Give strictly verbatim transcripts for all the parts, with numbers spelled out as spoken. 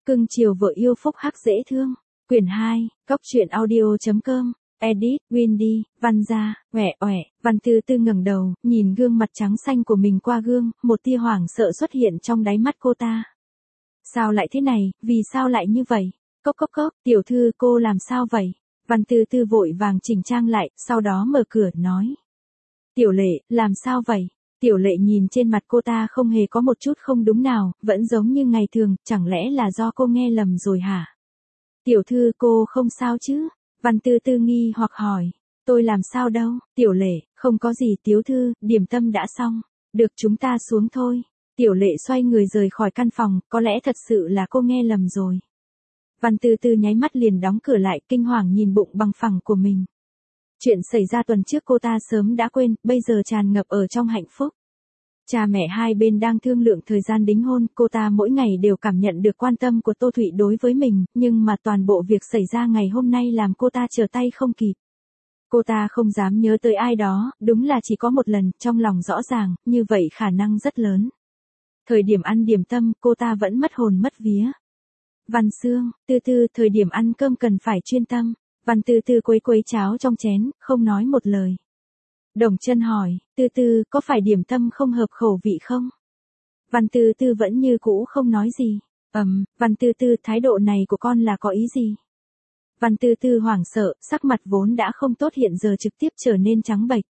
Cưng chiều vợ yêu phúc hắc dễ thương. Quyển hai, Cốc truyện audio.com. Edit, Windy, Văn gia, oẻ oẻ. Văn Tư Tư ngẩng đầu, nhìn gương mặt trắng xanh của mình qua gương, một tia hoảng sợ xuất hiện trong đáy mắt cô ta. Sao lại thế này, vì sao lại như vậy? Cốc cốc cốc, tiểu thư cô làm sao vậy? Văn Tư Tư vội vàng chỉnh trang lại, sau đó mở cửa, nói. Tiểu Lệ, làm sao vậy? Tiểu Lệ nhìn trên mặt cô ta không hề có một chút không đúng nào, vẫn giống như ngày thường, chẳng lẽ là do cô nghe lầm rồi hả? Tiểu thư cô không sao chứ? Văn Tư Tư nghi hoặc hỏi. Tôi làm sao đâu? Tiểu Lệ, không có gì tiểu thư, điểm tâm đã xong. Được chúng ta xuống thôi. Tiểu Lệ xoay người rời khỏi căn phòng, có lẽ thật sự là cô nghe lầm rồi. Văn Tư Tư nháy mắt liền đóng cửa lại, kinh hoàng nhìn bụng bằng phẳng của mình. Chuyện xảy ra tuần trước cô ta sớm đã quên, bây giờ tràn ngập ở trong hạnh phúc. Cha mẹ hai bên đang thương lượng thời gian đính hôn, cô ta mỗi ngày đều cảm nhận được quan tâm của Tô Thụy đối với mình, nhưng mà toàn bộ việc xảy ra ngày hôm nay làm cô ta trở tay không kịp. Cô ta không dám nhớ tới ai đó, đúng là chỉ có một lần, trong lòng rõ ràng, như vậy khả năng rất lớn. Thời điểm ăn điểm tâm, cô ta vẫn mất hồn mất vía. Văn Sương, Tư Tư, thời điểm ăn cơm cần phải chuyên tâm. Văn Tư Tư quấy quấy cháo trong chén, không nói một lời. Đồng Chân hỏi, Tư Tư, có phải điểm tâm không hợp khẩu vị không? Văn Tư Tư vẫn như cũ không nói gì. Ầm, um, Văn Tư Tư, thái độ này của con là có ý gì? Văn Tư Tư hoảng sợ, sắc mặt vốn đã không tốt hiện giờ trực tiếp trở nên trắng bệch.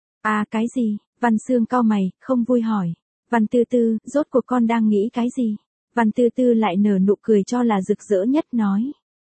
À cái gì? Văn Sương cau mày, không vui hỏi. Văn Tư Tư, rốt cuộc con đang nghĩ cái gì? Văn Tư Tư lại nở nụ cười cho là rực rỡ nhất, nói.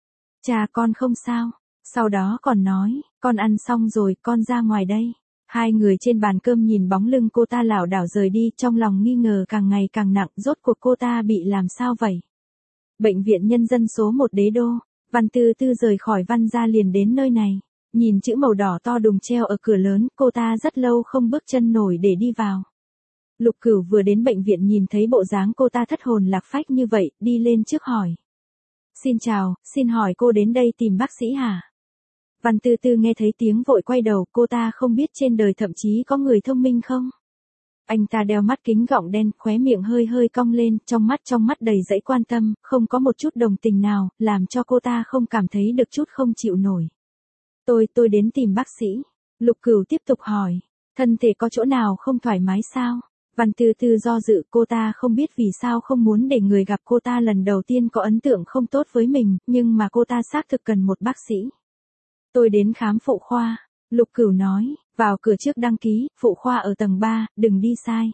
Cha con không sao. Sau đó còn nói, con ăn xong rồi, con ra ngoài đây. Hai người trên bàn cơm nhìn bóng lưng cô ta lảo đảo rời đi, trong lòng nghi ngờ càng ngày càng nặng, rốt cuộc cô ta bị làm sao vậy? Bệnh viện Nhân dân số một Đế Đô. Văn Tư Tư rời khỏi Văn gia liền đến nơi này. Nhìn chữ màu đỏ to đùng treo ở cửa lớn, cô ta rất lâu không bước chân nổi để đi vào. Lục Cửu vừa đến bệnh viện nhìn thấy bộ dáng cô ta thất hồn lạc phách như vậy, đi lên trước hỏi. Xin chào, xin hỏi cô đến đây tìm bác sĩ hả? Văn Tư Tư nghe thấy tiếng vội quay đầu, cô ta không biết trên đời thậm chí có người thông minh không? Anh ta đeo mắt kính gọng đen, khóe miệng hơi hơi cong lên, trong mắt trong mắt đầy dẫy quan tâm, không có một chút đồng tình nào, làm cho cô ta không cảm thấy được chút không chịu nổi. Tôi, tôi đến tìm bác sĩ. Lục Cửu tiếp tục hỏi, thân thể có chỗ nào không thoải mái sao? Văn Tư Tư do dự, cô ta không biết vì sao không muốn để người gặp cô ta lần đầu tiên có ấn tượng không tốt với mình, nhưng mà cô ta xác thực cần một bác sĩ. Tôi đến khám phụ khoa. Lục Cửu nói, vào cửa trước đăng ký, phụ khoa ở tầng ba, đừng đi sai.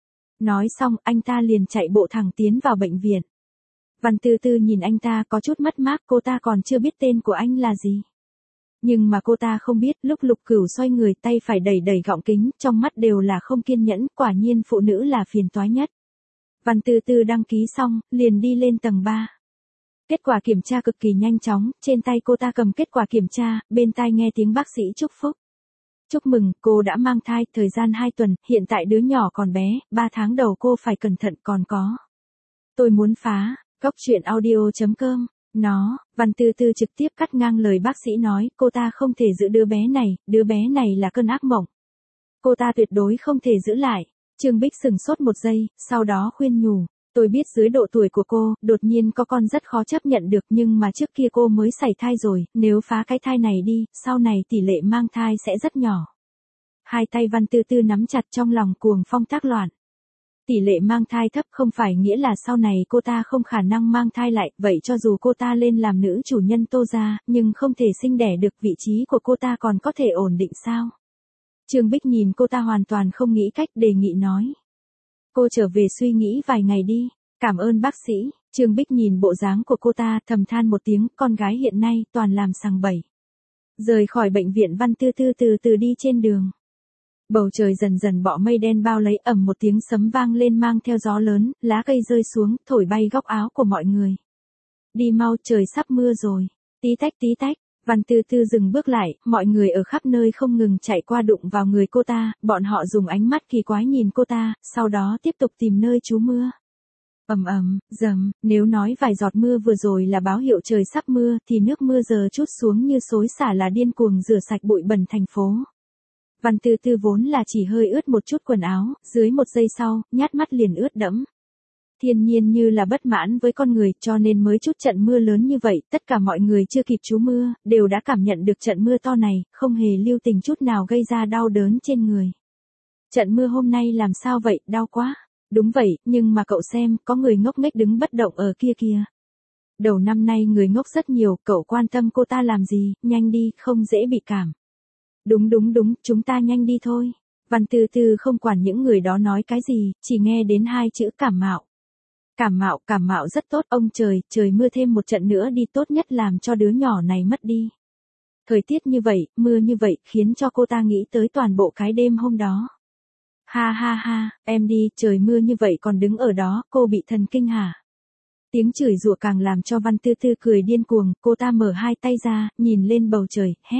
Nói xong, anh ta liền chạy bộ thẳng tiến vào bệnh viện. Văn Tư Tư nhìn anh ta có chút mất mát, cô ta còn chưa biết tên của anh là gì. Nhưng mà cô ta không biết, lúc Lục Cửu xoay người tay phải đẩy đẩy gọng kính, trong mắt đều là không kiên nhẫn, quả nhiên phụ nữ là phiền toái nhất. Văn Tư Tư đăng ký xong, liền đi lên tầng ba. Kết quả kiểm tra cực kỳ nhanh chóng, trên tay cô ta cầm kết quả kiểm tra, bên tai nghe tiếng bác sĩ chúc phúc. Chúc mừng, cô đã mang thai, thời gian hai tuần, hiện tại đứa nhỏ còn bé, ba tháng đầu cô phải cẩn thận còn có. Tôi muốn phá, Cốc truyện audio.com. Nó, Văn Tư Tư trực tiếp cắt ngang lời bác sĩ nói, cô ta không thể giữ đứa bé này, đứa bé này là cơn ác mộng. Cô ta tuyệt đối không thể giữ lại. Trương Bích sừng sốt một giây, sau đó khuyên nhủ. Tôi biết dưới độ tuổi của cô, đột nhiên có con rất khó chấp nhận được, nhưng mà trước kia cô mới sảy thai rồi, nếu phá cái thai này đi, sau này tỷ lệ mang thai sẽ rất nhỏ. Hai tay Văn Tư Tư nắm chặt, trong lòng cuồng phong tác loạn. Tỷ lệ mang thai thấp không phải nghĩa là sau này cô ta không khả năng mang thai lại, vậy cho dù cô ta lên làm nữ chủ nhân Tô gia, nhưng không thể sinh đẻ được, vị trí của cô ta còn có thể ổn định sao? Trương Bích nhìn cô ta hoàn toàn không nghĩ cách, đề nghị nói. Cô trở về suy nghĩ vài ngày đi, cảm ơn bác sĩ. Trương Bích nhìn bộ dáng của cô ta, thầm than một tiếng, con gái hiện nay toàn làm sằng bậy. Rời khỏi bệnh viện, Văn Tư Tư từ từ đi trên đường. Bầu trời dần dần bọ mây đen bao lấy, ầm một tiếng sấm vang lên mang theo gió lớn, lá cây rơi xuống, thổi bay góc áo của mọi người. Đi mau, trời sắp mưa rồi. Tí tách tí tách. Văn Tư Tư dừng bước lại, mọi người ở khắp nơi không ngừng chạy qua đụng vào người cô ta, bọn họ dùng ánh mắt kỳ quái nhìn cô ta, sau đó tiếp tục tìm nơi trú mưa. Ầm ầm, dầm, nếu nói vài giọt mưa vừa rồi là báo hiệu trời sắp mưa, thì nước mưa giờ trút xuống như xối xả là điên cuồng rửa sạch bụi bẩn thành phố. Văn Tư Tư vốn là chỉ hơi ướt một chút quần áo, dưới một giây sau, nhát mắt liền ướt đẫm. Thiên nhiên như là bất mãn với con người cho nên mới chút trận mưa lớn như vậy, tất cả mọi người chưa kịp trú mưa, đều đã cảm nhận được trận mưa to này, không hề lưu tình chút nào gây ra đau đớn trên người. Trận mưa hôm nay làm sao vậy, đau quá. Đúng vậy, nhưng mà cậu xem, có người ngốc nghếch đứng bất động ở kia kìa. Đầu năm nay người ngốc rất nhiều, cậu quan tâm cô ta làm gì, nhanh đi, không dễ bị cảm. Đúng đúng đúng, chúng ta nhanh đi thôi. Văn Tư Tư không quản những người đó nói cái gì, chỉ nghe đến hai chữ cảm mạo. Cảm mạo, cảm mạo rất tốt, ông trời, trời mưa thêm một trận nữa đi, tốt nhất làm cho đứa nhỏ này mất đi. Thời tiết như vậy, mưa như vậy, khiến cho cô ta nghĩ tới toàn bộ cái đêm hôm đó. Ha ha ha, em đi, trời mưa như vậy còn đứng ở đó, cô bị thần kinh hả? Tiếng chửi rủa càng làm cho Văn Tư Tư cười điên cuồng, cô ta mở hai tay ra, nhìn lên bầu trời, hét.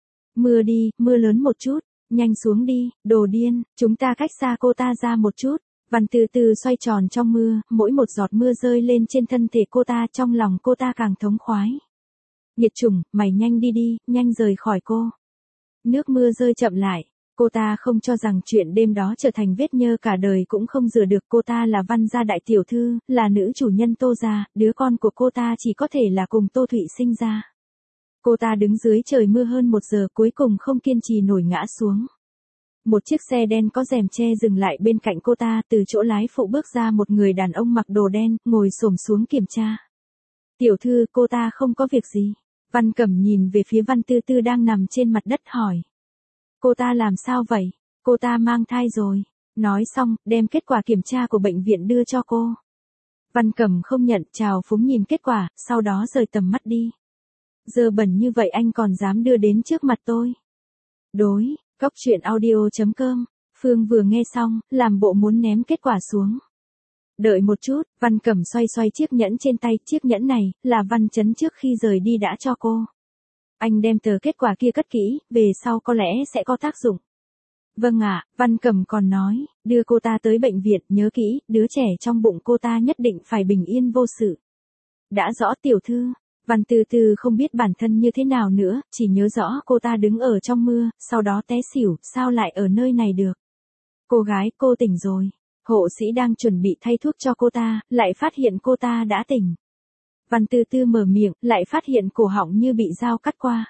Mưa đi, mưa lớn một chút, nhanh xuống đi, đồ điên, chúng ta cách xa cô ta ra một chút. Văn Tư Tư xoay tròn trong mưa, mỗi một giọt mưa rơi lên trên thân thể cô ta, trong lòng cô ta càng thống khoái. Nhiệt trùng, mày nhanh đi đi, nhanh rời khỏi cô. Nước mưa rơi chậm lại, cô ta không cho rằng chuyện đêm đó trở thành vết nhơ cả đời cũng không rửa được. Cô ta là Văn gia đại tiểu thư, là nữ chủ nhân Tô gia, đứa con của cô ta chỉ có thể là cùng Tô Thụy sinh ra. Cô ta đứng dưới trời mưa hơn một giờ cuối cùng không kiên trì nổi ngã xuống. Một chiếc xe đen có rèm che dừng lại bên cạnh cô ta, từ chỗ lái phụ bước ra một người đàn ông mặc đồ đen, ngồi xổm xuống kiểm tra. Tiểu thư, cô ta không có việc gì. Văn Cẩm nhìn về phía Văn Tư Tư đang nằm trên mặt đất hỏi. Cô ta làm sao vậy? Cô ta mang thai rồi. Nói xong, đem kết quả kiểm tra của bệnh viện đưa cho cô. Văn Cẩm không nhận, chào phúng nhìn kết quả, sau đó rời tầm mắt đi. Giờ bẩn như vậy anh còn dám đưa đến trước mặt tôi. Đối, Cóc Truyện Audio chấm com, Phương vừa nghe xong, làm bộ muốn ném kết quả xuống. Đợi một chút, Văn Cẩm xoay xoay chiếc nhẫn trên tay, chiếc nhẫn này, là Văn Chấn trước khi rời đi đã cho cô. Anh đem tờ kết quả kia cất kỹ, về sau có lẽ sẽ có tác dụng. Vâng ạ, Văn Cẩm còn nói, đưa cô ta tới bệnh viện, nhớ kỹ, đứa trẻ trong bụng cô ta nhất định phải bình yên vô sự. Đã rõ tiểu thư. Văn Tư Tư không biết bản thân như thế nào nữa, chỉ nhớ rõ cô ta đứng ở trong mưa, sau đó té xỉu, sao lại ở nơi này được. Cô gái, cô tỉnh rồi. Hộ sĩ đang chuẩn bị thay thuốc cho cô ta, lại phát hiện cô ta đã tỉnh. Văn Tư Tư mở miệng, lại phát hiện cổ họng như bị dao cắt qua.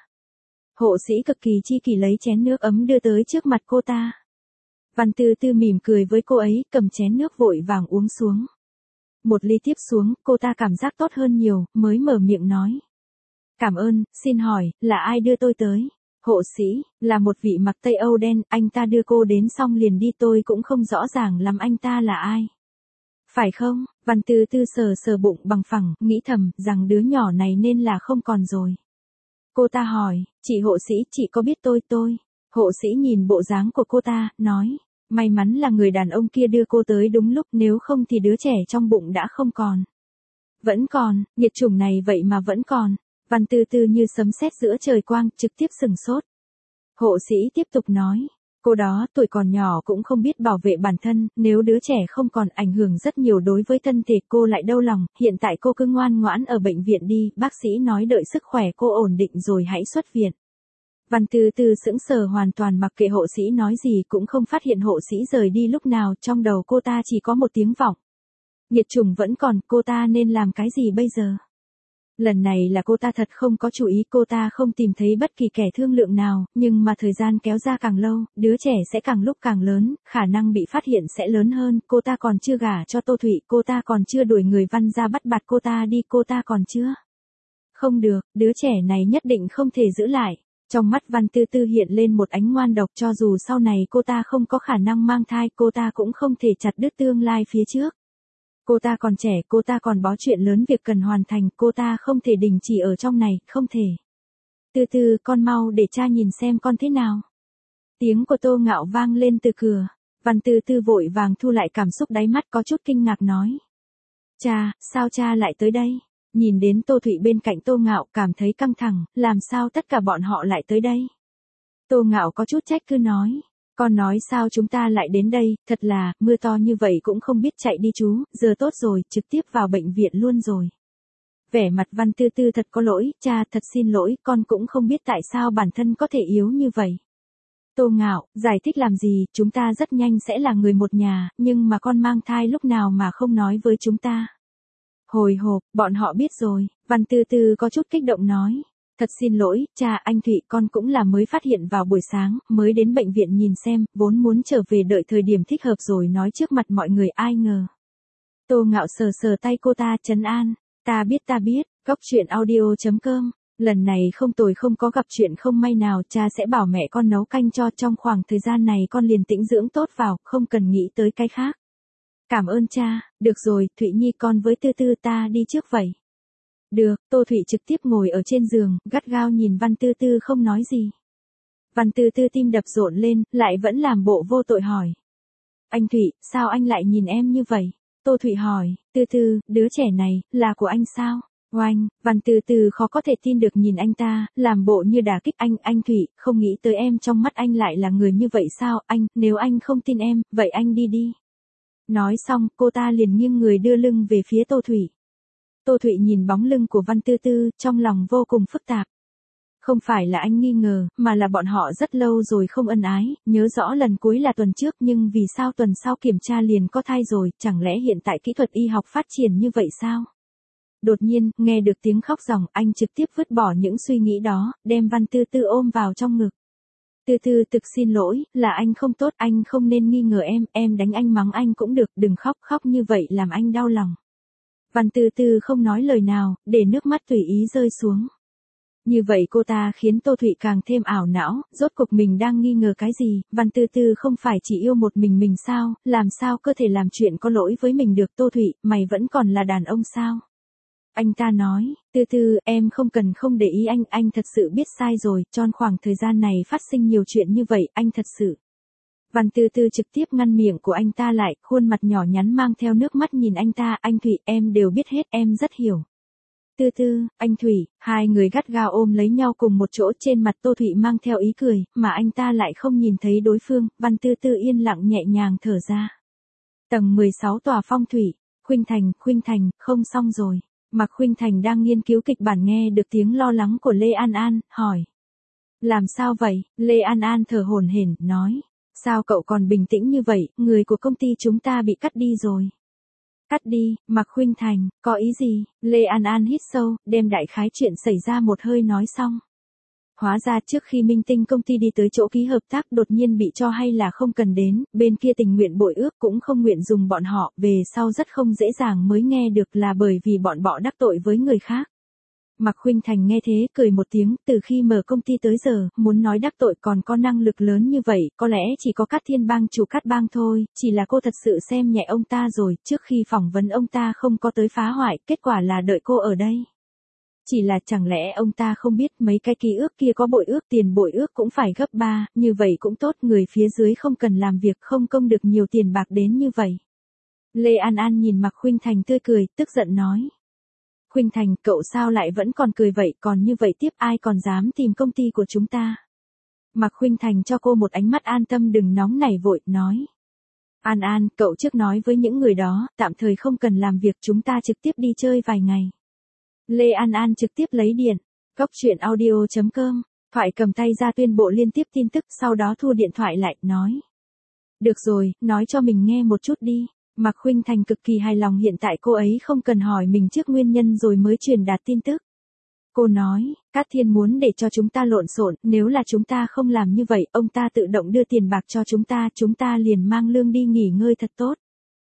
Hộ sĩ cực kỳ chi kỷ lấy chén nước ấm đưa tới trước mặt cô ta. Văn Tư Tư mỉm cười với cô ấy, cầm chén nước vội vàng uống xuống. Một ly tiếp xuống, cô ta cảm giác tốt hơn nhiều, mới mở miệng nói. Cảm ơn, xin hỏi, là ai đưa tôi tới? Hộ sĩ, là một vị mặc Tây Âu đen, anh ta đưa cô đến xong liền đi, tôi cũng không rõ ràng lắm anh ta là ai. Phải không? Văn Tư Tư sờ sờ bụng bằng phẳng, nghĩ thầm, rằng đứa nhỏ này nên là không còn rồi. Cô ta hỏi, chị hộ sĩ, chị có biết tôi tôi? Hộ sĩ nhìn bộ dáng của cô ta, nói. May mắn là người đàn ông kia đưa cô tới đúng lúc, nếu không thì đứa trẻ trong bụng đã không còn. Vẫn còn, nhiệt chủng này vậy mà vẫn còn. Văn Tư Tư như sấm sét giữa trời quang, trực tiếp sừng sốt. Hộ sĩ tiếp tục nói, cô đó tuổi còn nhỏ cũng không biết bảo vệ bản thân, nếu đứa trẻ không còn ảnh hưởng rất nhiều đối với thân thể cô lại đau lòng, hiện tại cô cứ ngoan ngoãn ở bệnh viện đi, bác sĩ nói đợi sức khỏe cô ổn định rồi hãy xuất viện. Văn Tư Tư sững sờ hoàn toàn mặc kệ hộ sĩ nói gì, cũng không phát hiện hộ sĩ rời đi lúc nào, trong đầu cô ta chỉ có một tiếng vọng. Nhiệt trùng vẫn còn, cô ta nên làm cái gì bây giờ? Lần này là cô ta thật không có chú ý, cô ta không tìm thấy bất kỳ kẻ thương lượng nào, nhưng mà thời gian kéo ra càng lâu, đứa trẻ sẽ càng lúc càng lớn, khả năng bị phát hiện sẽ lớn hơn, cô ta còn chưa gả cho Tô Thụy, cô ta còn chưa đuổi người Văn ra bắt bạt cô ta đi, cô ta còn chưa. Không được, đứa trẻ này nhất định không thể giữ lại. Trong mắt Văn Tư Tư hiện lên một ánh ngoan độc, cho dù sau này cô ta không có khả năng mang thai, cô ta cũng không thể chặt đứt tương lai phía trước. Cô ta còn trẻ, cô ta còn bó chuyện lớn việc cần hoàn thành, cô ta không thể đình chỉ ở trong này, không thể. Tư Tư, con mau để cha nhìn xem con thế nào. Tiếng của Tô Ngạo vang lên từ cửa. Văn Tư Tư vội vàng thu lại cảm xúc, đáy mắt có chút kinh ngạc nói. Cha, sao cha lại tới đây? Nhìn đến Tô Thụy bên cạnh Tô Ngạo, cảm thấy căng thẳng, làm sao tất cả bọn họ lại tới đây? Tô Ngạo có chút trách cứ nói. Con nói sao chúng ta lại đến đây, thật là, mưa to như vậy cũng không biết chạy đi chú, giờ tốt rồi, trực tiếp vào bệnh viện luôn rồi. Vẻ mặt Văn Tư Tư thật có lỗi, cha thật xin lỗi, con cũng không biết tại sao bản thân có thể yếu như vậy. Tô Ngạo, giải thích làm gì, chúng ta rất nhanh sẽ là người một nhà, nhưng mà con mang thai lúc nào mà không nói với chúng ta. Hồi hộp, bọn họ biết rồi, Văn Tư Tư có chút kích động nói. Thật xin lỗi, cha, anh Thụy, con cũng là mới phát hiện vào buổi sáng, mới đến bệnh viện nhìn xem, vốn muốn trở về đợi thời điểm thích hợp rồi nói trước mặt mọi người, ai ngờ. Tô Ngạo sờ sờ tay cô ta, trấn an, ta biết ta biết, góc chuyện audio chấm com. Lần này không tồi, không có gặp chuyện không may nào, cha sẽ bảo mẹ con nấu canh cho, trong khoảng thời gian này con liền tĩnh dưỡng tốt vào, không cần nghĩ tới cái khác. Cảm ơn cha, được rồi, Thụy Nhi con với Tư Tư ta đi trước vậy. Được, Tô Thụy trực tiếp ngồi ở trên giường, gắt gao nhìn Văn Tư Tư không nói gì. Văn Tư Tư tim đập rộn lên, lại vẫn làm bộ vô tội hỏi. Anh Thụy, sao anh lại nhìn em như vậy? Tô Thụy hỏi, Tư Tư, đứa trẻ này, là của anh sao? Oanh, Văn Tư Tư khó có thể tin được nhìn anh ta, làm bộ như đả kích anh, anh Thụy, không nghĩ tới em trong mắt anh lại là người như vậy sao, anh, nếu anh không tin em, vậy anh đi đi. Nói xong, cô ta liền nghiêng người đưa lưng về phía Tô Thụy. Tô Thụy nhìn bóng lưng của Văn Tư Tư, trong lòng vô cùng phức tạp. Không phải là anh nghi ngờ, mà là bọn họ rất lâu rồi không ân ái, nhớ rõ lần cuối là tuần trước nhưng vì sao tuần sau kiểm tra liền có thai rồi, chẳng lẽ hiện tại kỹ thuật y học phát triển như vậy sao? Đột nhiên, nghe được tiếng khóc ròng, anh trực tiếp vứt bỏ những suy nghĩ đó, đem Văn Tư Tư ôm vào trong ngực. Tư Tư thực xin lỗi, là anh không tốt, anh không nên nghi ngờ em, em đánh anh mắng anh cũng được, đừng khóc, khóc như vậy làm anh đau lòng. Văn Tư Tư không nói lời nào, để nước mắt tùy ý rơi xuống. Như vậy cô ta khiến Tô Thụy càng thêm ảo não, rốt cuộc mình đang nghi ngờ cái gì, Văn Tư Tư không phải chỉ yêu một mình mình sao, làm sao có thể làm chuyện có lỗi với mình được. Tô Thụy, mày vẫn còn là đàn ông sao? Anh ta nói, Tư Tư, em không cần không để ý anh, anh thật sự biết sai rồi, trong khoảng thời gian này phát sinh nhiều chuyện như vậy, anh thật sự. Văn Tư Tư trực tiếp ngăn miệng của anh ta lại, khuôn mặt nhỏ nhắn mang theo nước mắt nhìn anh ta, anh Thụy, em đều biết hết, em rất hiểu. Tư Tư, anh Thụy, hai người gắt gao ôm lấy nhau cùng một chỗ, trên mặt Tô Thụy mang theo ý cười, mà anh ta lại không nhìn thấy đối phương, Văn Tư Tư yên lặng nhẹ nhàng thở ra. Tầng mười sáu tòa phong thủy, Khuynh Thành, Khuynh Thành, không xong rồi. Mạc Khuynh Thành đang nghiên cứu kịch bản nghe được tiếng lo lắng của Lê An An, hỏi. Làm sao vậy? Lê An An thở hổn hển, nói. Sao cậu còn bình tĩnh như vậy, người của công ty chúng ta bị cắt đi rồi. Cắt đi, Mạc Khuynh Thành, có ý gì? Lê An An hít sâu, đem đại khái chuyện xảy ra một hơi nói xong. Hóa ra trước khi Minh Tinh công ty đi tới chỗ ký hợp tác đột nhiên bị cho hay là không cần đến, bên kia tình nguyện bội ước cũng không nguyện dùng bọn họ, về sau rất không dễ dàng mới nghe được là bởi vì bọn họ đắc tội với người khác. Mạc Khuynh Thành nghe thế, cười một tiếng, từ khi mở công ty tới giờ, muốn nói đắc tội còn có năng lực lớn như vậy, có lẽ chỉ có Cát Thiên Bang chủ Cát Bang thôi, chỉ là cô thật sự xem nhẹ ông ta rồi, trước khi phỏng vấn ông ta không có tới phá hoại, kết quả là đợi cô ở đây. Chỉ là chẳng lẽ ông ta không biết mấy cái ký ước kia có bội ước, tiền bội ước cũng phải gấp ba, như vậy cũng tốt, người phía dưới không cần làm việc không công được nhiều tiền bạc đến như vậy. Lê An An nhìn Mạc Khuynh Thành tươi cười, tức giận nói. Khuynh Thành, cậu sao lại vẫn còn cười vậy, còn như vậy tiếp ai còn dám tìm công ty của chúng ta. Mạc Khuynh Thành cho cô một ánh mắt an tâm, đừng nóng nảy vội, nói. An An, cậu trước nói với những người đó, tạm thời không cần làm việc, chúng ta trực tiếp đi chơi vài ngày. Lê An An trực tiếp lấy điện. Góc chuyện audio chấm com. Thoại cầm tay ra tuyên bộ liên tiếp tin tức, sau đó thu điện thoại lại, nói. Được rồi, nói cho mình nghe một chút đi. Mạc Khuynh Thành cực kỳ hài lòng, hiện tại cô ấy không cần hỏi mình trước nguyên nhân rồi mới truyền đạt tin tức. Cô nói, Cát Thiên muốn để cho chúng ta lộn xộn, nếu là chúng ta không làm như vậy, ông ta tự động đưa tiền bạc cho chúng ta, chúng ta liền mang lương đi nghỉ ngơi thật tốt.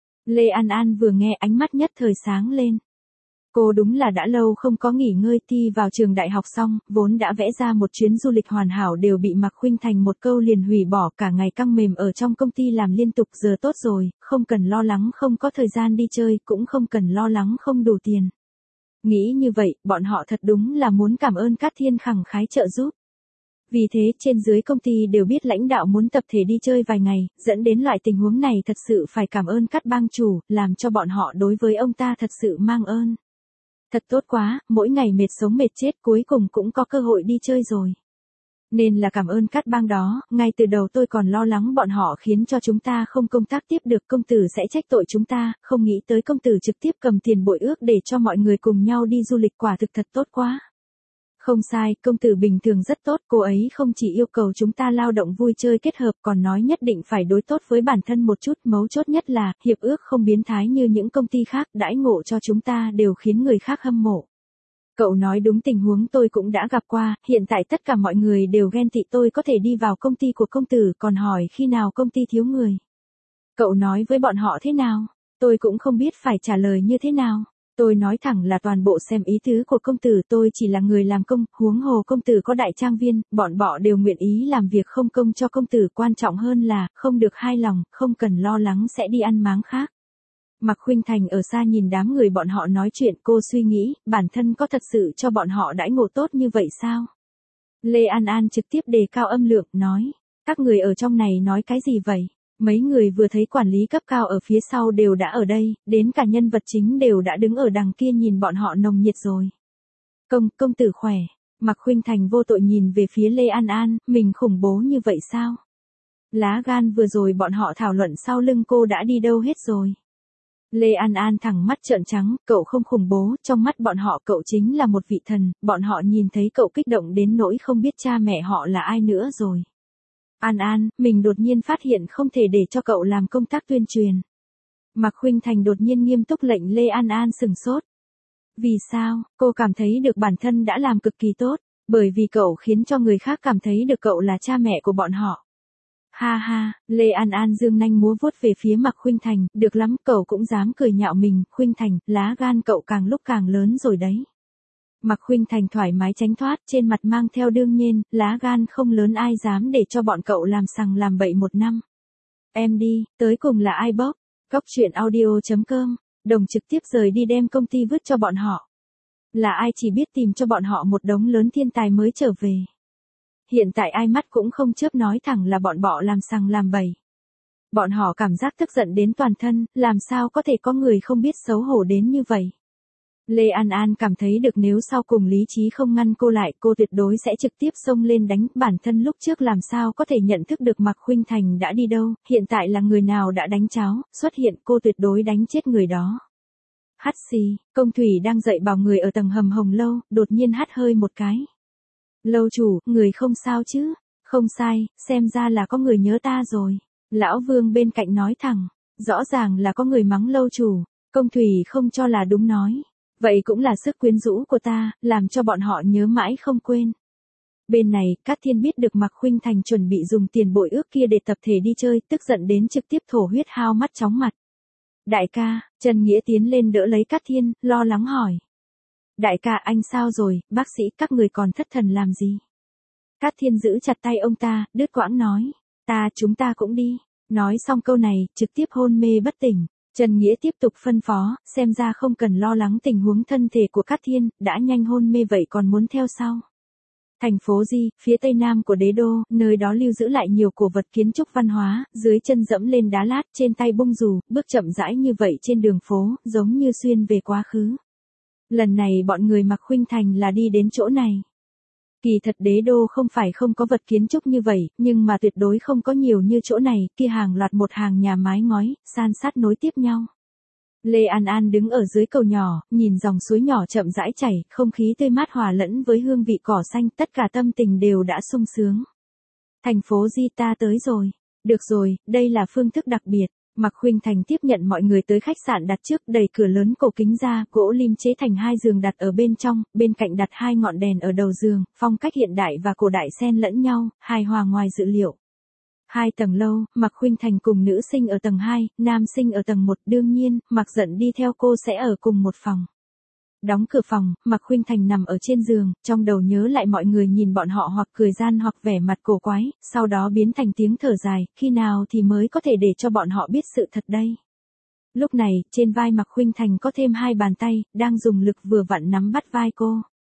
Lê An An vừa nghe ánh mắt nhất thời sáng lên. Cô đúng là đã lâu không có nghỉ ngơi, thi vào trường đại học xong, vốn đã vẽ ra một chuyến du lịch hoàn hảo đều bị Mạc Khuynh Thành một câu liền hủy bỏ, cả ngày căng mềm ở trong công ty làm liên tục, giờ tốt rồi, không cần lo lắng không có thời gian đi chơi, cũng không cần lo lắng không đủ tiền. Nghĩ như vậy, bọn họ thật đúng là muốn cảm ơn Cát Thiên khẳng khái trợ giúp. Vì thế, trên dưới công ty đều biết lãnh đạo muốn tập thể đi chơi vài ngày, dẫn đến loại tình huống này thật sự phải cảm ơn Cát Bang chủ, làm cho bọn họ đối với ông ta thật sự mang ơn. Thật tốt quá, mỗi ngày mệt sống mệt chết cuối cùng cũng có cơ hội đi chơi rồi. Nên là cảm ơn Cát Bang đó, ngay từ đầu tôi còn lo lắng bọn họ khiến cho chúng ta không công tác tiếp được, công tử sẽ trách tội chúng ta, không nghĩ tới công tử trực tiếp cầm tiền bội ước để cho mọi người cùng nhau đi du lịch, quả thực thật tốt quá. Không sai, công tử bình thường rất tốt, cô ấy không chỉ yêu cầu chúng ta lao động vui chơi kết hợp còn nói nhất định phải đối tốt với bản thân một chút, mấu chốt nhất là, hiệp ước không biến thái như những công ty khác, đãi ngộ cho chúng ta đều khiến người khác hâm mộ. Cậu nói đúng, tình huống tôi cũng đã gặp qua, hiện tại tất cả mọi người đều ghen tị tôi có thể đi vào công ty của công tử, còn hỏi khi nào công ty thiếu người. Cậu nói với bọn họ thế nào? Tôi cũng không biết phải trả lời như thế nào. Tôi nói thẳng là toàn bộ xem ý tứ của công tử, tôi chỉ là người làm công, huống hồ công tử có đại trang viên, bọn bọ đều nguyện ý làm việc không công cho công tử, quan trọng hơn là, không được hài lòng, không cần lo lắng sẽ đi ăn máng khác. Mạc Khuynh Thành ở xa nhìn đám người bọn họ nói chuyện, cô suy nghĩ, bản thân có thật sự cho bọn họ đãi ngộ tốt như vậy sao? Lê An An trực tiếp đề cao âm lượng, nói, các người ở trong này nói cái gì vậy? Mấy người vừa thấy quản lý cấp cao ở phía sau đều đã ở đây, đến cả nhân vật chính đều đã đứng ở đằng kia nhìn bọn họ nồng nhiệt rồi. Công, công tử khỏe. Mạc Khuynh Thành vô tội nhìn về phía Lê An An, mình khủng bố như vậy sao? Lá gan vừa rồi bọn họ thảo luận sau lưng cô đã đi đâu hết rồi? Lê An An thẳng mắt trợn trắng, cậu không khủng bố, trong mắt bọn họ cậu chính là một vị thần, bọn họ nhìn thấy cậu kích động đến nỗi không biết cha mẹ họ là ai nữa rồi. An An, mình đột nhiên phát hiện không thể để cho cậu làm công tác tuyên truyền. Mạc Khuynh Thành đột nhiên nghiêm túc lệnh Lê An An sừng sốt. Vì sao? Cô cảm thấy được bản thân đã làm cực kỳ tốt, bởi vì cậu khiến cho người khác cảm thấy được cậu là cha mẹ của bọn họ. Ha ha, Lê An An dương nanh múa vuốt về phía Mạc Khuynh Thành, được lắm, cậu cũng dám cười nhạo mình, Khuynh Thành, lá gan cậu càng lúc càng lớn rồi đấy. Mạc Khuynh Thành thoải mái tránh thoát, trên mặt mang theo đương nhiên, lá gan không lớn ai dám để cho bọn cậu làm sằng làm bậy một năm. Em đi, tới cùng là ai bóp? Góc truyện audio chấm com, đồng trực tiếp rời đi đem công ty vứt cho bọn họ. Là ai chỉ biết tìm cho bọn họ một đống lớn thiên tài mới trở về. Hiện tại ai mắt cũng không chớp nói thẳng là bọn bọ làm sằng làm bậy. Bọn họ cảm giác tức giận đến toàn thân, làm sao có thể có người không biết xấu hổ đến như vậy. Lê An An cảm thấy được nếu sau cùng lý trí không ngăn cô lại, cô tuyệt đối sẽ trực tiếp xông lên đánh, bản thân lúc trước làm sao có thể nhận thức được Mạc Khuynh Thành đã đi đâu, hiện tại là người nào đã đánh cháo, xuất hiện cô tuyệt đối đánh chết người đó. Hắt xì, Công Thủy đang dạy bảo người ở tầng hầm Hồng Lâu, đột nhiên hắt hơi một cái. Lâu chủ, người không sao chứ? Không sai, xem ra là có người nhớ ta rồi. Lão Vương bên cạnh nói thẳng, rõ ràng là có người mắng lâu chủ, Công Thủy không cho là đúng nói. Vậy cũng là sức quyến rũ của ta, làm cho bọn họ nhớ mãi không quên. Bên này, Cát Thiên biết được Mạc Khuynh Thành chuẩn bị dùng tiền bội ước kia để tập thể đi chơi, tức giận đến trực tiếp thổ huyết hao mắt chóng mặt. Đại ca, Trần Nghĩa tiến lên đỡ lấy Cát Thiên, lo lắng hỏi. Đại ca anh sao rồi, bác sĩ các người còn thất thần làm gì? Cát Thiên giữ chặt tay ông ta, đứt quãng nói. Ta chúng ta cũng đi. Nói xong câu này, trực tiếp hôn mê bất tỉnh. Trần Nghĩa tiếp tục phân phó, xem ra không cần lo lắng tình huống thân thể của Cát Thiên, đã nhanh hôn mê vậy còn muốn theo sau. Thành phố Di, phía tây nam của đế đô, nơi đó lưu giữ lại nhiều cổ vật kiến trúc văn hóa, dưới chân dẫm lên đá lát, trên tay bung dù, bước chậm rãi như vậy trên đường phố, giống như xuyên về quá khứ. Lần này bọn người Mạc Khuynh Thành là đi đến chỗ này. Kỳ thật đế đô không phải không có vật kiến trúc như vậy, nhưng mà tuyệt đối không có nhiều như chỗ này, kia hàng loạt một hàng nhà mái ngói, san sát nối tiếp nhau. Lê An An đứng ở dưới cầu nhỏ, nhìn dòng suối nhỏ chậm rãi chảy, không khí tươi mát hòa lẫn với hương vị cỏ xanh, tất cả tâm tình đều đã sung sướng. Thành phố Di ta tới rồi. Được rồi, đây là phương thức đặc biệt. Mạc Khuynh Thành tiếp nhận mọi người tới khách sạn đặt trước, đẩy cửa lớn cổ kính ra, gỗ lim chế thành hai giường đặt ở bên trong, bên cạnh đặt hai ngọn đèn ở đầu giường, phong cách hiện đại và cổ đại xen lẫn nhau, hài hòa ngoài dự liệu. Hai tầng lâu, Mạc Khuynh Thành cùng nữ sinh ở tầng hai, nam sinh ở tầng một, đương nhiên, Mạc Dận đi theo cô sẽ ở cùng một phòng. Đóng cửa phòng, Mạc Khuynh Thành nằm ở trên giường, trong đầu nhớ lại mọi người nhìn bọn họ hoặc cười gian hoặc vẻ mặt cổ quái, sau đó biến thành tiếng thở dài, khi nào thì mới có thể để cho bọn họ biết sự thật đây. Lúc này, trên vai Mạc Khuynh Thành có thêm hai bàn tay, đang dùng lực vừa vặn nắm bắt vai cô.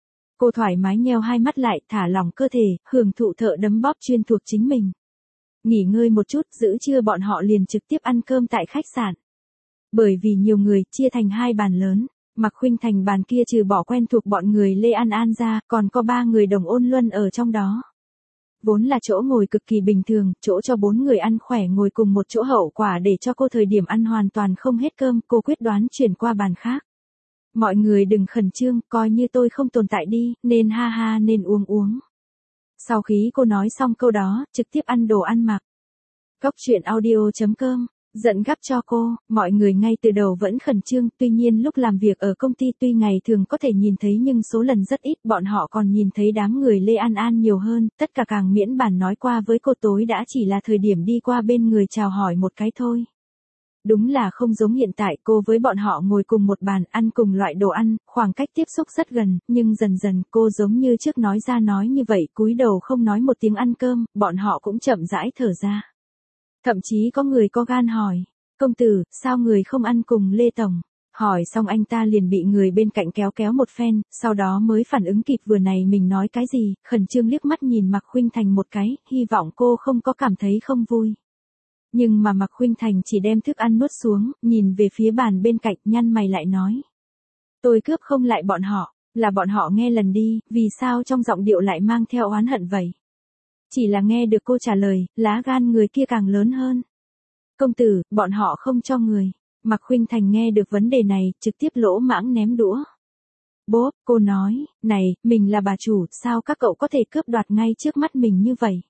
Cô thoải mái nheo hai mắt lại, thả lỏng cơ thể, hưởng thụ thợ đấm bóp chuyên thuộc chính mình. Nghỉ ngơi một chút, giữa trưa bọn họ liền trực tiếp ăn cơm tại khách sạn. Bởi vì nhiều người, chia thành hai bàn lớn. Mạc Khuynh Thành bàn kia trừ bỏ quen thuộc bọn người Lê An An ra, còn có ba người Đồng Ôn Luân ở trong đó. Vốn là chỗ ngồi cực kỳ bình thường, chỗ cho bốn người ăn khỏe ngồi cùng một chỗ, hậu quả để cho cô thời điểm ăn hoàn toàn không hết cơm, cô quyết đoán chuyển qua bàn khác. Mọi người đừng khẩn trương, coi như tôi không tồn tại đi, nên ha ha nên uống uống. Sau khi cô nói xong câu đó, trực tiếp ăn đồ ăn mặc. Cốc truyện audio chấm com, giận gắp cho cô, mọi người ngay từ đầu vẫn khẩn trương, tuy nhiên lúc làm việc ở công ty tuy ngày thường có thể nhìn thấy nhưng số lần rất ít, bọn họ còn nhìn thấy đám người Lê An An nhiều hơn, tất cả càng miễn bàn nói qua với cô tối đã chỉ là thời điểm đi qua bên người chào hỏi một cái thôi. Đúng là không giống hiện tại, cô với bọn họ ngồi cùng một bàn ăn cùng loại đồ ăn, khoảng cách tiếp xúc rất gần, nhưng dần dần cô giống như trước nói ra nói như vậy, cúi đầu không nói một tiếng ăn cơm, bọn họ cũng chậm rãi thở ra. Thậm chí có người có gan hỏi, công tử, sao người không ăn cùng Lê Tổng? Hỏi xong anh ta liền bị người bên cạnh kéo kéo một phen, sau đó mới phản ứng kịp vừa này mình nói cái gì, khẩn trương liếc mắt nhìn Mạc Khuynh Thành một cái, hy vọng cô không có cảm thấy không vui. Nhưng mà Mạc Khuynh Thành chỉ đem thức ăn nuốt xuống, nhìn về phía bàn bên cạnh, nhăn mày lại nói. Tôi cướp không lại bọn họ, là bọn họ nghe lần đi, vì sao trong giọng điệu lại mang theo oán hận vậy? Chỉ là nghe được cô trả lời, lá gan người kia càng lớn hơn. Công tử, bọn họ không cho người. Mạc Khuynh Thành nghe được vấn đề này, trực tiếp lỗ mãng ném đũa. Bốp, cô nói, này, mình là bà chủ, sao các cậu có thể cướp đoạt ngay trước mắt mình như vậy?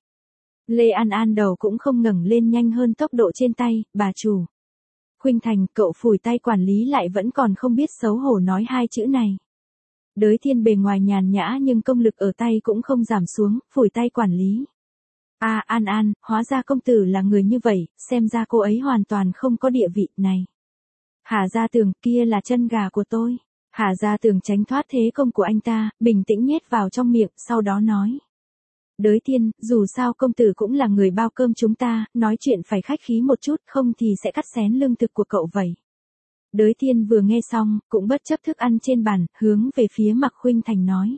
Lê An An đầu cũng không ngẩng lên nhanh hơn tốc độ trên tay, bà chủ. Khuynh Thành, cậu phủi tay quản lý lại vẫn còn không biết xấu hổ nói hai chữ này. Đới Thiên bề ngoài nhàn nhã nhưng công lực ở tay cũng không giảm xuống, phủi tay quản lý. À An An, hóa ra công tử là người như vậy, xem ra cô ấy hoàn toàn không có địa vị này. Hà Gia Tường, kia là chân gà của tôi. Hà Gia Tường tránh thoát thế công của anh ta, bình tĩnh nhét vào trong miệng, sau đó nói. Đới Thiên, dù sao công tử cũng là người bao cơm chúng ta, nói chuyện phải khách khí một chút, không thì sẽ cắt xén lương thực của cậu vậy. Đới Thiên vừa nghe xong, cũng bất chấp thức ăn trên bàn, hướng về phía Mạc Khuynh Thành nói.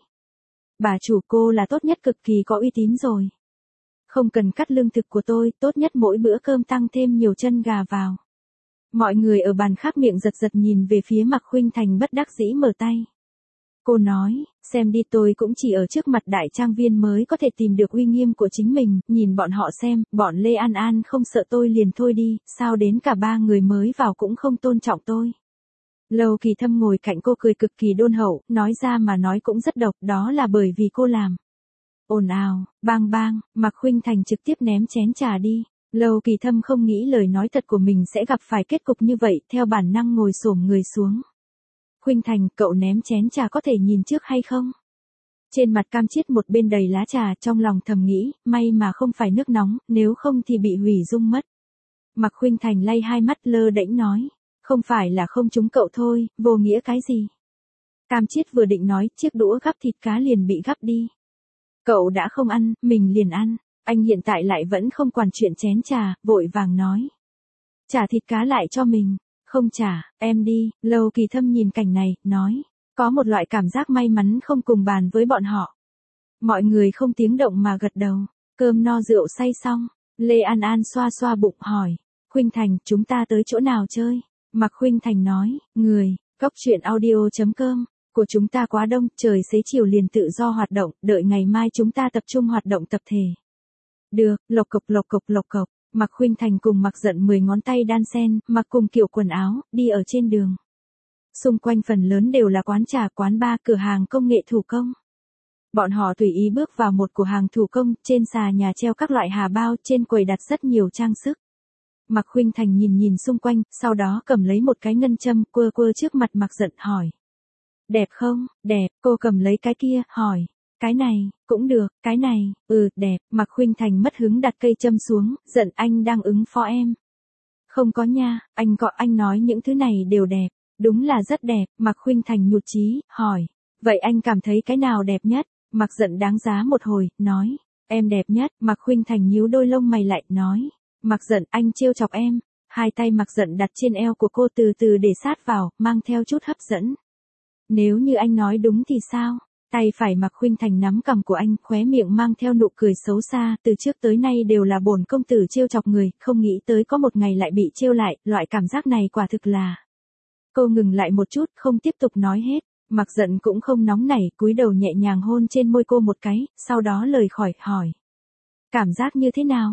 Bà chủ, cô là tốt nhất, cực kỳ có uy tín rồi. Không cần cắt lương thực của tôi, tốt nhất mỗi bữa cơm tăng thêm nhiều chân gà vào. Mọi người ở bàn khác miệng giật giật nhìn về phía Mạc Khuynh Thành bất đắc dĩ mở tay. Cô nói, xem đi, tôi cũng chỉ ở trước mặt đại trang viên mới có thể tìm được uy nghiêm của chính mình, nhìn bọn họ xem, bọn Lê An An không sợ tôi liền thôi đi, sao đến cả ba người mới vào cũng không tôn trọng tôi. Lâu Kỳ Thâm ngồi cạnh cô cười cực kỳ đôn hậu, nói ra mà nói cũng rất độc, đó là bởi vì cô làm. Ồn ào, bang bang, Mạc Khuynh Thành trực tiếp ném chén trà đi. Lâu Kỳ Thâm không nghĩ lời nói thật của mình sẽ gặp phải kết cục như vậy, theo bản năng ngồi xổm người xuống. Khuynh Thành, cậu ném chén trà có thể nhìn trước hay không? Trên mặt Cam Chiết một bên đầy lá trà, trong lòng thầm nghĩ, may mà không phải nước nóng, nếu không thì bị hủy dung mất. Mạc Khuynh Thành lay hai mắt lơ đễnh nói, không phải là không trúng cậu thôi, vô nghĩa cái gì? Cam Chiết vừa định nói, chiếc đũa gắp thịt cá liền bị gắp đi. Cậu đã không ăn, mình liền ăn, anh hiện tại lại vẫn không quản chuyện chén trà, vội vàng nói. Trả thịt cá lại cho mình, không trả, em đi. Lâu Kỳ Thâm nhìn cảnh này, nói, có một loại cảm giác may mắn không cùng bàn với bọn họ. Mọi người không tiếng động mà gật đầu, cơm no rượu say xong, Lê An An xoa xoa bụng hỏi, Khuynh Thành, chúng ta tới chỗ nào chơi? Mạc Khuynh Thành nói, người, cốc truyện audio chấm com. Của chúng ta quá đông, trời xế chiều liền tự do hoạt động, đợi ngày mai chúng ta tập trung hoạt động tập thể. Được, lộc cộc lộc cộc lộc cộc, Mạc Khuynh Thành cùng Mạc Dận mười ngón tay đan sen, mặc cùng kiểu quần áo, đi ở trên đường. Xung quanh phần lớn đều là quán trà, quán bar, cửa hàng công nghệ thủ công. Bọn họ tùy ý bước vào một cửa hàng thủ công, trên xà nhà treo các loại hà bao, trên quầy đặt rất nhiều trang sức. Mạc Khuynh Thành nhìn nhìn xung quanh, sau đó cầm lấy một cái ngân châm, quơ quơ trước mặt Mạc Dận hỏi. Đẹp không? Đẹp, cô cầm lấy cái kia, hỏi. Cái này, cũng được, cái này, ừ, đẹp. Mạc Khuynh Thành mất hứng đặt cây châm xuống, Giận, anh đang ứng phó em. Không có nha, anh gọi anh nói những thứ này đều đẹp. Đúng là rất đẹp. Mạc Khuynh Thành nhụt chí, hỏi. Vậy anh cảm thấy cái nào đẹp nhất? Mạc Dận đáng giá một hồi, nói. Em đẹp nhất. Mạc Khuynh Thành nhíu đôi lông mày lại, nói. Mạc Dận, anh trêu chọc em. Hai tay Mạc Dận đặt trên eo của cô từ từ để sát vào, mang theo chút hấp dẫn. Nếu như anh nói đúng thì sao? Tay phải Mạc Khuynh Thành nắm cằm của anh, khóe miệng mang theo nụ cười xấu xa, từ trước tới nay đều là bổn công tử trêu chọc người, không nghĩ tới có một ngày lại bị trêu lại, loại cảm giác này quả thực là. Cô ngừng lại một chút, không tiếp tục nói hết, Mạc Dận cũng không nóng nảy, cúi đầu nhẹ nhàng hôn trên môi cô một cái, sau đó lời khỏi, hỏi. Cảm giác như thế nào?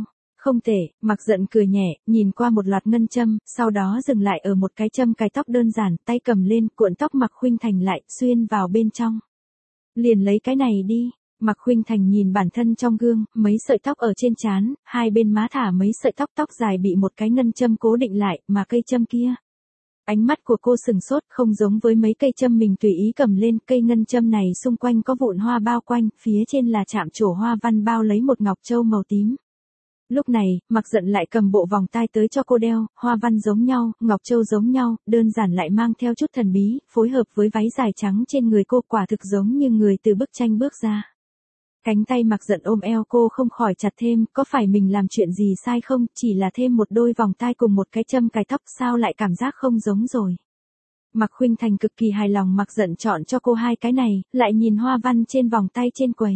Không tệ, Mặc Dận cười nhẹ, nhìn qua một loạt ngân châm, sau đó dừng lại ở một cái châm cài tóc đơn giản, tay cầm lên, cuộn tóc Mạc Khuynh Thành lại, xuyên vào bên trong. Liền lấy cái này đi. Mạc Khuynh Thành nhìn bản thân trong gương, mấy sợi tóc ở trên trán, hai bên má thả mấy sợi tóc tóc dài bị một cái ngân châm cố định lại, mà cây châm kia. Ánh mắt của cô sừng sốt, không giống với mấy cây châm mình tùy ý cầm lên, cây ngân châm này xung quanh có vụn hoa bao quanh, phía trên là chạm trổ hoa văn bao lấy một ngọc châu màu tím. Lúc này, Mặc Dận lại cầm bộ vòng tai tới cho cô đeo, hoa văn giống nhau, ngọc châu giống nhau, đơn giản lại mang theo chút thần bí, phối hợp với váy dài trắng trên người cô quả thực giống như người từ bức tranh bước ra. Cánh tay Mặc Dận ôm eo cô không khỏi chặt thêm, có phải mình làm chuyện gì sai không, chỉ là thêm một đôi vòng tai cùng một cái châm cài tóc sao lại cảm giác không giống rồi. Mạc Khuynh Thành cực kỳ hài lòng Mặc Dận chọn cho cô hai cái này, lại nhìn hoa văn trên vòng tay trên quầy.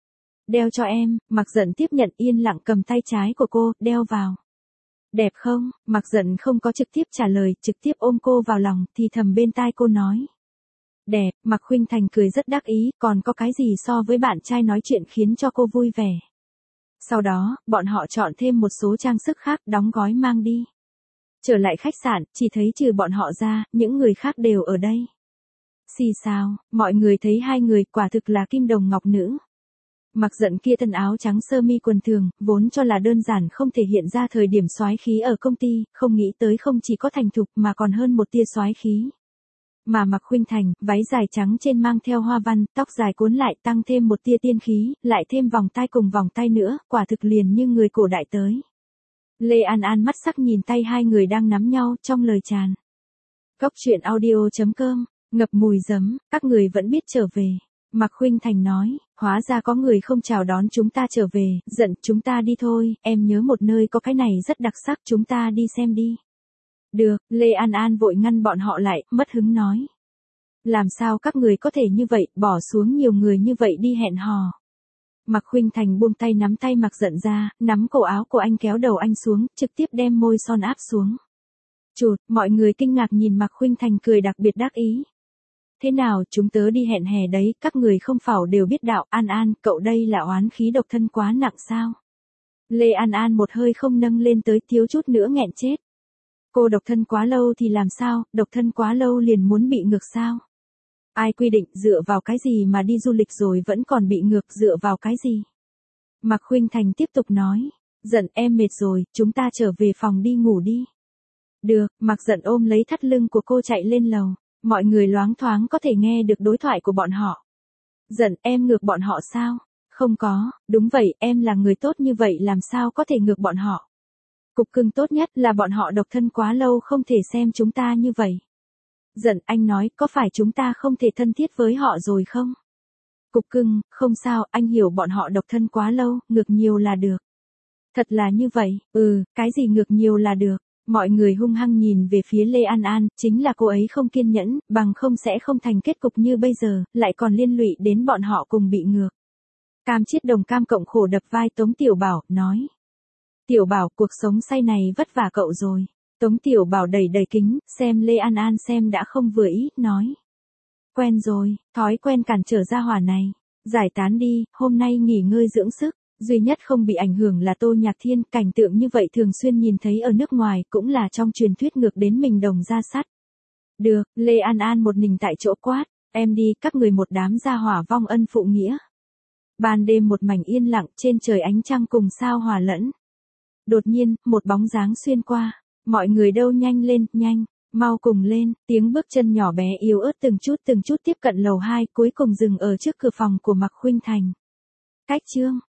Đeo cho em, Mặc Dận tiếp nhận yên lặng cầm tay trái của cô, đeo vào. Đẹp không? Mặc Dận không có trực tiếp trả lời, trực tiếp ôm cô vào lòng, thì thầm bên tai cô nói. Đẹp, Mạc Khuynh Thành cười rất đắc ý, còn có cái gì so với bạn trai nói chuyện khiến cho cô vui vẻ. Sau đó, bọn họ chọn thêm một số trang sức khác, đóng gói mang đi. Trở lại khách sạn, chỉ thấy trừ bọn họ ra, những người khác đều ở đây. Xì xào, mọi người thấy hai người quả thực là kim đồng ngọc nữ. Mặc Dận kia thân áo trắng sơ mi quần thường, vốn cho là đơn giản không thể hiện ra thời điểm soái khí ở công ty, không nghĩ tới không chỉ có thành thục mà còn hơn một tia soái khí. Mà Mạc Khuynh Thành, váy dài trắng trên mang theo hoa văn, tóc dài cuốn lại tăng thêm một tia tiên khí, lại thêm vòng tai cùng vòng tai nữa, quả thực liền như người cổ đại tới. Lê An An mắt sắc nhìn tay hai người đang nắm nhau, trong lời tràn. Cốc truyện audio chấm com, ngập mùi giấm, các người vẫn biết trở về. Mạc Khuynh Thành nói, hóa ra có người không chào đón chúng ta trở về, giận chúng ta đi thôi, em nhớ một nơi có cái này rất đặc sắc, chúng ta đi xem đi. Được, Lê An An vội ngăn bọn họ lại, mất hứng nói. Làm sao các người có thể như vậy, bỏ xuống nhiều người như vậy đi hẹn hò. Mạc Khuynh Thành buông tay nắm tay Mạc Dận ra, nắm cổ áo của anh kéo đầu anh xuống, trực tiếp đem môi son áp xuống. Chụt, mọi người kinh ngạc nhìn Mạc Khuynh Thành cười đặc biệt đắc ý. Thế nào, chúng tớ đi hẹn hè đấy, các người không phảo đều biết đạo, An An, cậu đây là oán khí độc thân quá nặng sao? Lê An An một hơi không nâng lên tới thiếu chút nữa nghẹn chết. Cô độc thân quá lâu thì làm sao, độc thân quá lâu liền muốn bị ngược sao? Ai quy định dựa vào cái gì mà đi du lịch rồi vẫn còn bị ngược dựa vào cái gì? Mạc Khuynh Thành tiếp tục nói, Dận em mệt rồi, chúng ta trở về phòng đi ngủ đi. Được, Mạc Dận ôm lấy thắt lưng của cô chạy lên lầu, mọi người loáng thoáng có thể nghe được đối thoại của bọn họ. Dận em ngược bọn họ sao? Không có, đúng vậy, em là người tốt như vậy làm sao có thể ngược bọn họ? Cục cưng tốt nhất là bọn họ độc thân quá lâu không thể xem chúng ta như vậy. Dận anh nói có phải chúng ta không thể thân thiết với họ rồi không? Cục cưng, không sao, anh hiểu bọn họ độc thân quá lâu, ngược nhiều là được. Thật là như vậy, ừ, cái gì ngược nhiều là được. Mọi người hung hăng nhìn về phía Lê An An, chính là cô ấy không kiên nhẫn, bằng không sẽ không thành kết cục như bây giờ, lại còn liên lụy đến bọn họ cùng bị ngược. Cam Chiết đồng cam cộng khổ đập vai Tống Tiểu Bảo, nói. Tiểu Bảo, cuộc sống say này vất vả cậu rồi. Tống Tiểu Bảo đầy đầy kính, xem Lê An An xem đã không vừa ý, nói. Quen rồi, thói quen cản trở ra hỏa này. Giải tán đi, hôm nay nghỉ ngơi dưỡng sức. Duy nhất không bị ảnh hưởng là Tô Nhạc Thiên, cảnh tượng như vậy thường xuyên nhìn thấy ở nước ngoài, cũng là trong truyền thuyết ngược đến mình đồng ra sắt. Được, Lê An An một nình tại chỗ quát, em đi, các người một đám gia hỏa vong ân phụ nghĩa. Ban đêm một mảnh yên lặng, trên trời ánh trăng cùng sao hòa lẫn. Đột nhiên, một bóng dáng xuyên qua, mọi người đâu nhanh lên, nhanh, mau cùng lên, tiếng bước chân nhỏ bé yếu ớt từng chút từng chút tiếp cận lầu hai, cuối cùng dừng ở trước cửa phòng của Mạc Khuynh Thành. Cách chương